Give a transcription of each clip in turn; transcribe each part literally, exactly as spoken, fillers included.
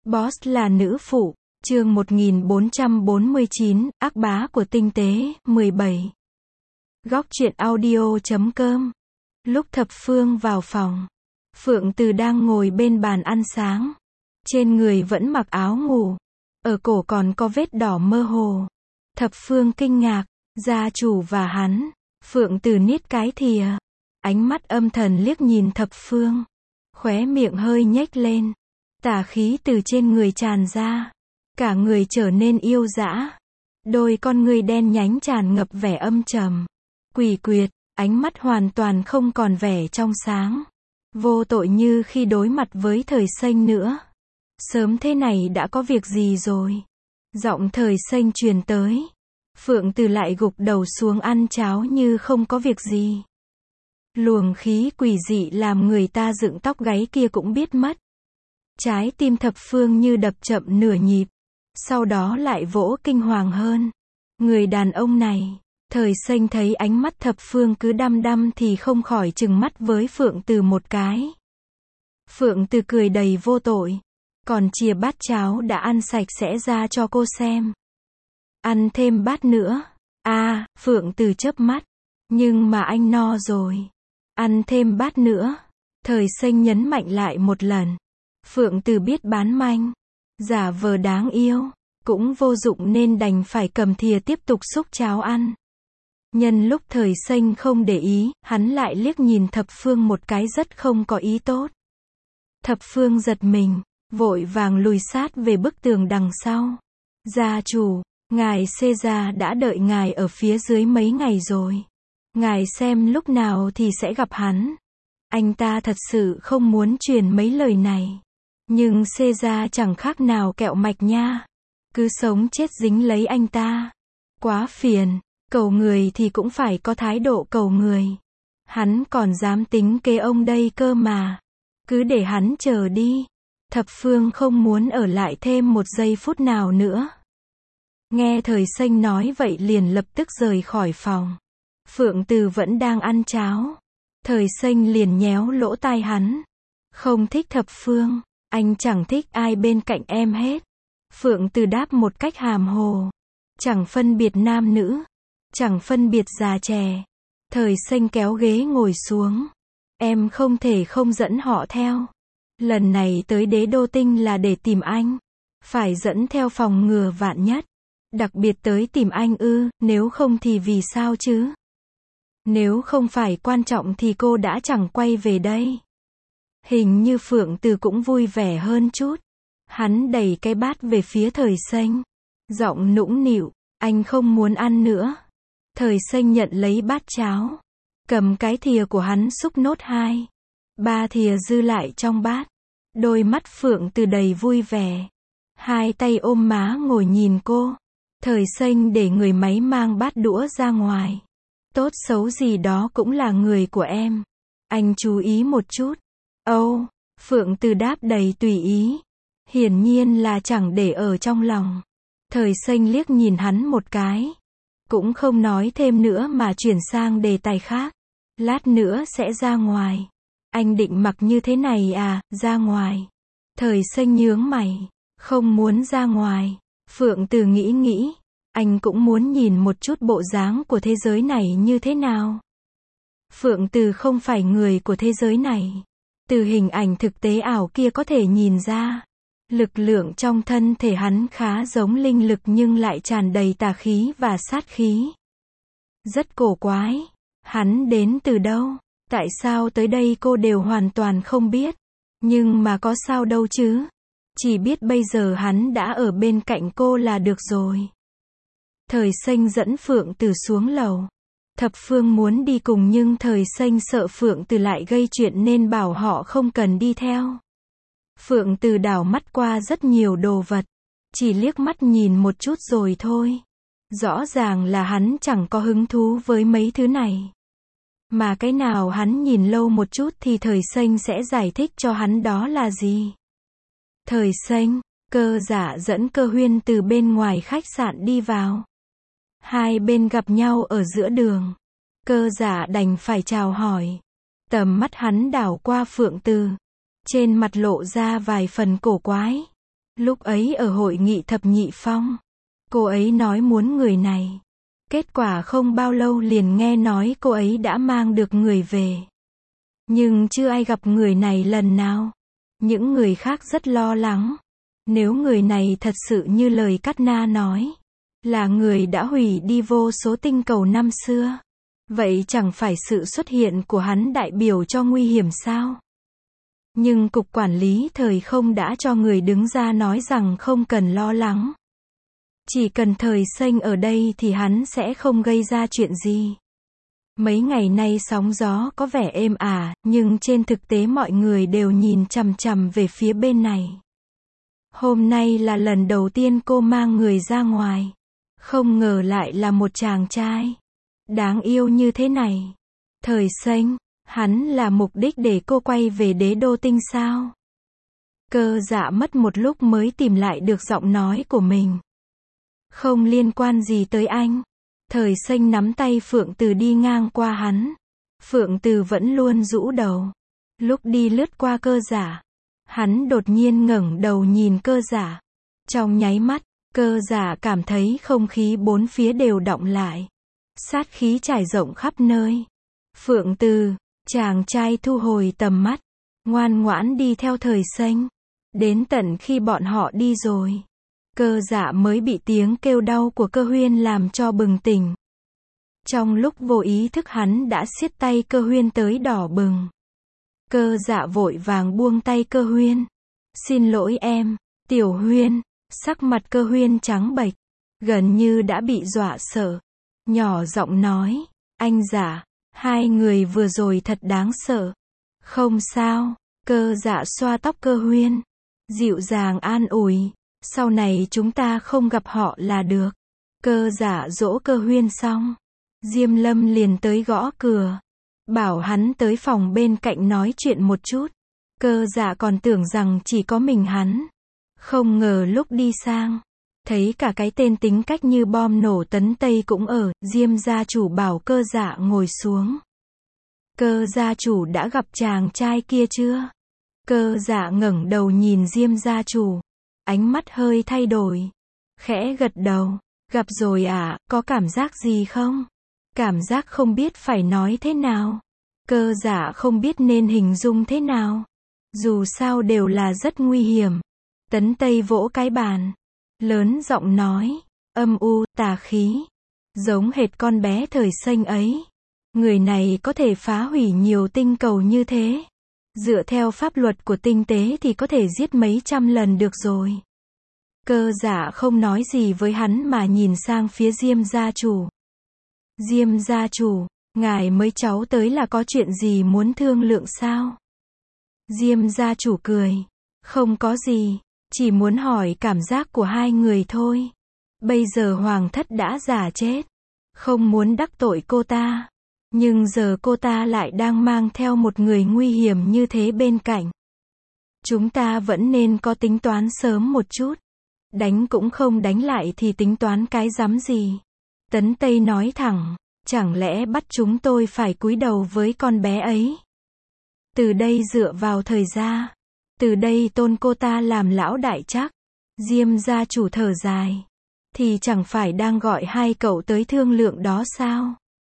Boss là nữ phụ, chương một nghìn bốn trăm bốn mươi chín, ác bá của tinh tế, mười bảy. Góc truyện audio chấm com. Lúc Thập Phương vào phòng, Phượng Từ đang ngồi bên bàn ăn sáng. Trên người vẫn mặc áo ngủ, ở cổ còn có vết đỏ mơ hồ. Thập Phương kinh ngạc, gia chủ và hắn. Phượng Từ niết cái thìa, ánh mắt âm thần liếc nhìn Thập Phương, khóe miệng hơi nhếch lên. Tà khí từ trên người tràn ra, cả người trở nên yêu dã. Đôi con ngươi đen nhánh tràn ngập vẻ âm trầm, quỷ quyệt, ánh mắt hoàn toàn không còn vẻ trong sáng, vô tội như khi đối mặt với Thời Xanh nữa. Sớm thế này đã có việc gì rồi? Giọng Thời Xanh truyền tới. Phượng Từ lại gục đầu xuống ăn cháo như không có việc gì. Luồng khí quỷ dị làm người ta dựng tóc gáy kia cũng biết mất. Trái tim Thập Phương như đập chậm nửa nhịp, sau đó lại vỗ kinh hoàng hơn. Người đàn ông này, Thời Xanh thấy ánh mắt Thập Phương cứ đăm đăm thì không khỏi trừng mắt với Phượng Từ một cái. Phượng Từ cười đầy vô tội, còn chìa bát cháo đã ăn sạch sẽ ra cho cô xem. Ăn thêm bát nữa. À, Phượng Từ chớp mắt. Nhưng mà anh no rồi. Ăn thêm bát nữa. Thời Xanh nhấn mạnh lại một lần. Phượng Từ biết bán manh, giả vờ đáng yêu, cũng vô dụng nên đành phải cầm thìa tiếp tục xúc cháo ăn. Nhân lúc Thời Xanh không để ý, hắn lại liếc nhìn Thập Phương một cái rất không có ý tốt. Thập Phương giật mình, vội vàng lùi sát về bức tường đằng sau. Gia chủ, ngài Caesar đã đợi ngài ở phía dưới mấy ngày rồi. Ngài xem lúc nào thì sẽ gặp hắn. Anh ta thật sự không muốn truyền mấy lời này. Nhưng Caesar chẳng khác nào kẹo mạch nha. Cứ sống chết dính lấy anh ta. Quá phiền, cầu người thì cũng phải có thái độ cầu người. Hắn còn dám tính kế ông đây cơ mà. Cứ để hắn chờ đi. Thập Phương không muốn ở lại thêm một giây phút nào nữa. Nghe Thời Xanh nói vậy liền lập tức rời khỏi phòng. Phượng Từ vẫn đang ăn cháo. Thời Xanh liền nhéo lỗ tai hắn. Không thích Thập Phương, anh chẳng thích ai bên cạnh em hết. Phượng Từ đáp một cách hàm hồ. Chẳng phân biệt nam nữ, chẳng phân biệt già trẻ. Thời Xanh kéo ghế ngồi xuống. Em không thể không dẫn họ theo. Lần này tới Đế Đô Tinh là để tìm anh. Phải dẫn theo phòng ngừa vạn nhất. Đặc biệt tới tìm anh ư, nếu không thì vì sao chứ? Nếu không phải quan trọng thì cô đã chẳng quay về đây. Hình như Phượng Từ cũng vui vẻ hơn chút. Hắn đẩy cái bát về phía Thời Xanh. Giọng nũng nịu, anh không muốn ăn nữa. Thời Xanh nhận lấy bát cháo. Cầm cái thìa của hắn xúc nốt hai. Ba thìa dư lại trong bát. Đôi mắt Phượng Từ đầy vui vẻ. Hai tay ôm má ngồi nhìn cô. Thời Xanh để người máy mang bát đũa ra ngoài. Tốt xấu gì đó cũng là người của em. Anh chú ý một chút. Âu, oh, Phượng Từ đáp đầy tùy ý. Hiển nhiên là chẳng để ở trong lòng. Thời Xanh liếc nhìn hắn một cái. Cũng không nói thêm nữa mà chuyển sang đề tài khác. Lát nữa sẽ ra ngoài. Anh định mặc như thế này à, ra ngoài. Thời Xanh nhướng mày. Không muốn ra ngoài. Phượng Từ nghĩ nghĩ. Anh cũng muốn nhìn một chút bộ dáng của thế giới này như thế nào. Phượng Từ không phải người của thế giới này. Từ hình ảnh thực tế ảo kia có thể nhìn ra. Lực lượng trong thân thể hắn khá giống linh lực nhưng lại tràn đầy tà khí và sát khí. Rất cổ quái. Hắn đến từ đâu? Tại sao tới đây cô đều hoàn toàn không biết. Nhưng mà có sao đâu chứ. Chỉ biết bây giờ hắn đã ở bên cạnh cô là được rồi. Thời Xanh dẫn Phượng Từ xuống lầu. Thập Phương muốn đi cùng nhưng Thời Xanh sợ Phượng Từ lại gây chuyện nên bảo họ không cần đi theo. Phượng Từ đảo mắt qua rất nhiều đồ vật. Chỉ liếc mắt nhìn một chút rồi thôi. Rõ ràng là hắn chẳng có hứng thú với mấy thứ này. Mà cái nào hắn nhìn lâu một chút thì Thời Xanh sẽ giải thích cho hắn đó là gì. Thời Xanh, Cơ Giả dẫn Cơ Huyên từ bên ngoài khách sạn đi vào. Hai bên gặp nhau ở giữa đường. Cơ Giả đành phải chào hỏi. Tầm mắt hắn đảo qua Phượng Từ. Trên mặt lộ ra vài phần cổ quái. Lúc ấy ở hội nghị thập nhị phong, cô ấy nói muốn người này. Kết quả không bao lâu liền nghe nói cô ấy đã mang được người về. Nhưng chưa ai gặp người này lần nào. Những người khác rất lo lắng. Nếu người này thật sự như lời Cát Na nói, là người đã hủy đi vô số tinh cầu năm xưa, vậy chẳng phải sự xuất hiện của hắn đại biểu cho nguy hiểm sao? Nhưng Cục Quản lý Thời Không đã cho người đứng ra nói rằng không cần lo lắng. Chỉ cần Thời Xanh ở đây thì hắn sẽ không gây ra chuyện gì. Mấy ngày nay sóng gió có vẻ êm ả, nhưng trên thực tế mọi người đều nhìn chằm chằm về phía bên này. Hôm nay là lần đầu tiên cô mang người ra ngoài. Không ngờ lại là một chàng trai đáng yêu như thế này. Thời Xanh, hắn là mục đích để cô quay về đế đô tinh sao? Cơ Dạ mất một lúc mới tìm lại được giọng nói của mình. Không liên quan gì tới anh. Thời Xanh nắm tay Phượng Từ đi ngang qua hắn. Phượng Từ vẫn luôn rũ đầu. Lúc đi lướt qua Cơ Dạ, hắn đột nhiên ngẩng đầu nhìn Cơ Dạ. Trong nháy mắt, Cơ Dạ cảm thấy không khí bốn phía đều đọng lại. Sát khí trải rộng khắp nơi. Phượng Từ, chàng trai thu hồi tầm mắt, ngoan ngoãn đi theo Thời Xanh. Đến tận khi bọn họ đi rồi, Cơ Dạ mới bị tiếng kêu đau của Cơ Huyên làm cho bừng tỉnh. Trong lúc vô ý thức hắn đã siết tay Cơ Huyên tới đỏ bừng. Cơ Dạ vội vàng buông tay Cơ Huyên. Xin lỗi em, Tiểu Huyên. Sắc mặt Cơ Huyên trắng bệch, gần như đã bị dọa sợ. Nhỏ giọng nói, anh Dạ, hai người vừa rồi thật đáng sợ. Không sao, Cơ Dạ xoa tóc Cơ Huyên, dịu dàng an ủi, sau này chúng ta không gặp họ là được. Cơ Dạ dỗ Cơ Huyên xong, Diêm Lâm liền tới gõ cửa, bảo hắn tới phòng bên cạnh nói chuyện một chút. Cơ Dạ còn tưởng rằng chỉ có mình hắn. Không ngờ lúc đi sang, thấy cả cái tên tính cách như bom nổ Tấn Tây cũng ở. Diêm gia chủ bảo Cơ Dạ ngồi xuống. Cơ gia chủ đã gặp chàng trai kia chưa? Cơ Dạ ngẩng đầu nhìn Diêm gia chủ, ánh mắt hơi thay đổi, khẽ gật đầu. Gặp rồi à, có cảm giác gì không? Cảm giác không biết phải nói thế nào. Cơ Dạ không biết nên hình dung thế nào. Dù sao đều là rất nguy hiểm. Tấn Tây vỗ cái bàn, lớn giọng nói, âm u, tà khí, giống hệt con bé Thời Xanh ấy. Người này có thể phá hủy nhiều tinh cầu như thế. Dựa theo pháp luật của tinh tế thì có thể giết mấy trăm lần được rồi. Cơ Dạ không nói gì với hắn mà nhìn sang phía Diêm gia chủ. Diêm gia chủ, ngài mới cháu tới là có chuyện gì muốn thương lượng sao? Diêm gia chủ cười, không có gì. Chỉ muốn hỏi cảm giác của hai người thôi. Bây giờ hoàng thất đã giả chết. Không muốn đắc tội cô ta. Nhưng giờ cô ta lại đang mang theo một người nguy hiểm như thế bên cạnh. Chúng ta vẫn nên có tính toán sớm một chút. Đánh cũng không đánh lại thì tính toán cái rắm gì. Tấn Tây nói thẳng, chẳng lẽ bắt chúng tôi phải cúi đầu với con bé ấy? Từ đây dựa vào thời gia. Từ đây tôn cô ta làm lão đại chắc. Diêm gia chủ thở dài. Thì chẳng phải đang gọi hai cậu tới thương lượng đó sao?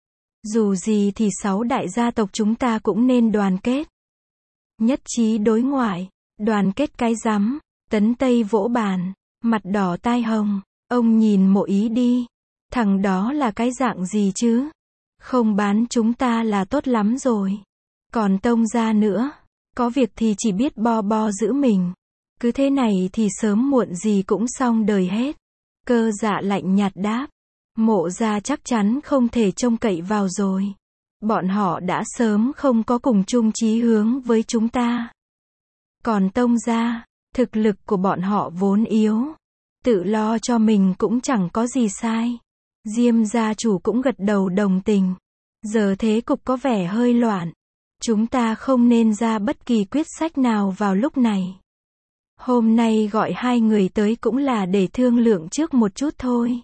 Dù gì thì sáu đại gia tộc chúng ta cũng nên đoàn kết. Nhất trí đối ngoại. Đoàn kết cái rắm. Tấn Tây vỗ bàn, mặt đỏ tai hồng. Ông nhìn Mộ Ý đi. Thằng đó là cái dạng gì chứ? Không bán chúng ta là tốt lắm rồi. Còn Tông gia nữa. Có việc thì chỉ biết bo bo giữ mình. Cứ thế này thì sớm muộn gì cũng xong đời hết. Cơ Dạ lạnh nhạt đáp. Mộ gia chắc chắn không thể trông cậy vào rồi. Bọn họ đã sớm không có cùng chung chí hướng với chúng ta. Còn Tông gia, thực lực của bọn họ vốn yếu. Tự lo cho mình cũng chẳng có gì sai. Diêm gia chủ cũng gật đầu đồng tình. Giờ thế cục có vẻ hơi loạn. Chúng ta không nên ra bất kỳ quyết sách nào vào lúc này. Hôm nay gọi hai người tới cũng là để thương lượng trước một chút thôi.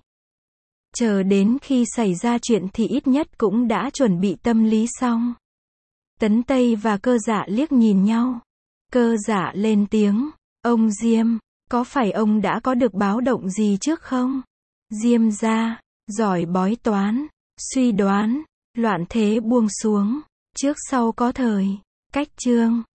Chờ đến khi xảy ra chuyện thì ít nhất cũng đã chuẩn bị tâm lý xong. Tấn Tây và Cơ Dạ liếc nhìn nhau. Cơ Dạ lên tiếng, ông Diêm, Có phải ông đã có được báo động gì trước không? Diêm gia, giỏi bói toán, suy đoán, loạn thế buông xuống, trước sau có thời, cách chương.